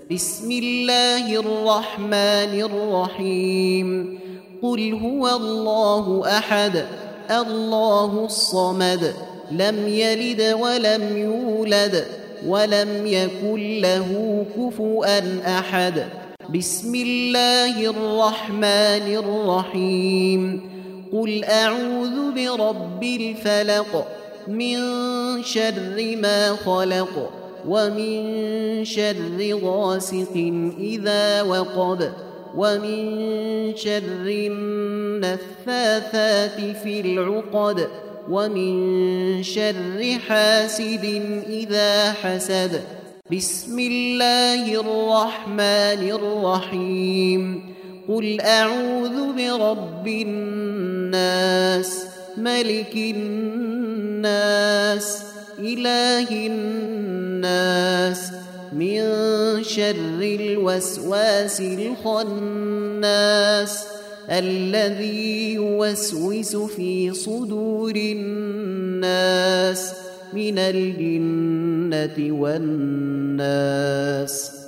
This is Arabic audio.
بسم الله الرحمن الرحيم قل هو الله أحد الله الصمد لم يلد ولم يولد ولم يكن له كفوا أحد بسم الله الرحمن الرحيم قل أعوذ برب الفلق من شر ما خلق ومن شر غاسق إذا وقب ومن شر النفاثات في العقد ومن شر حاسد إذا حسد بسم الله الرحمن الرحيم قل أعوذ برب الناس ملك الناس إله الناس من شر الوسواس الخناس الذي يوسوس في صدور الناس من الجنة والناس.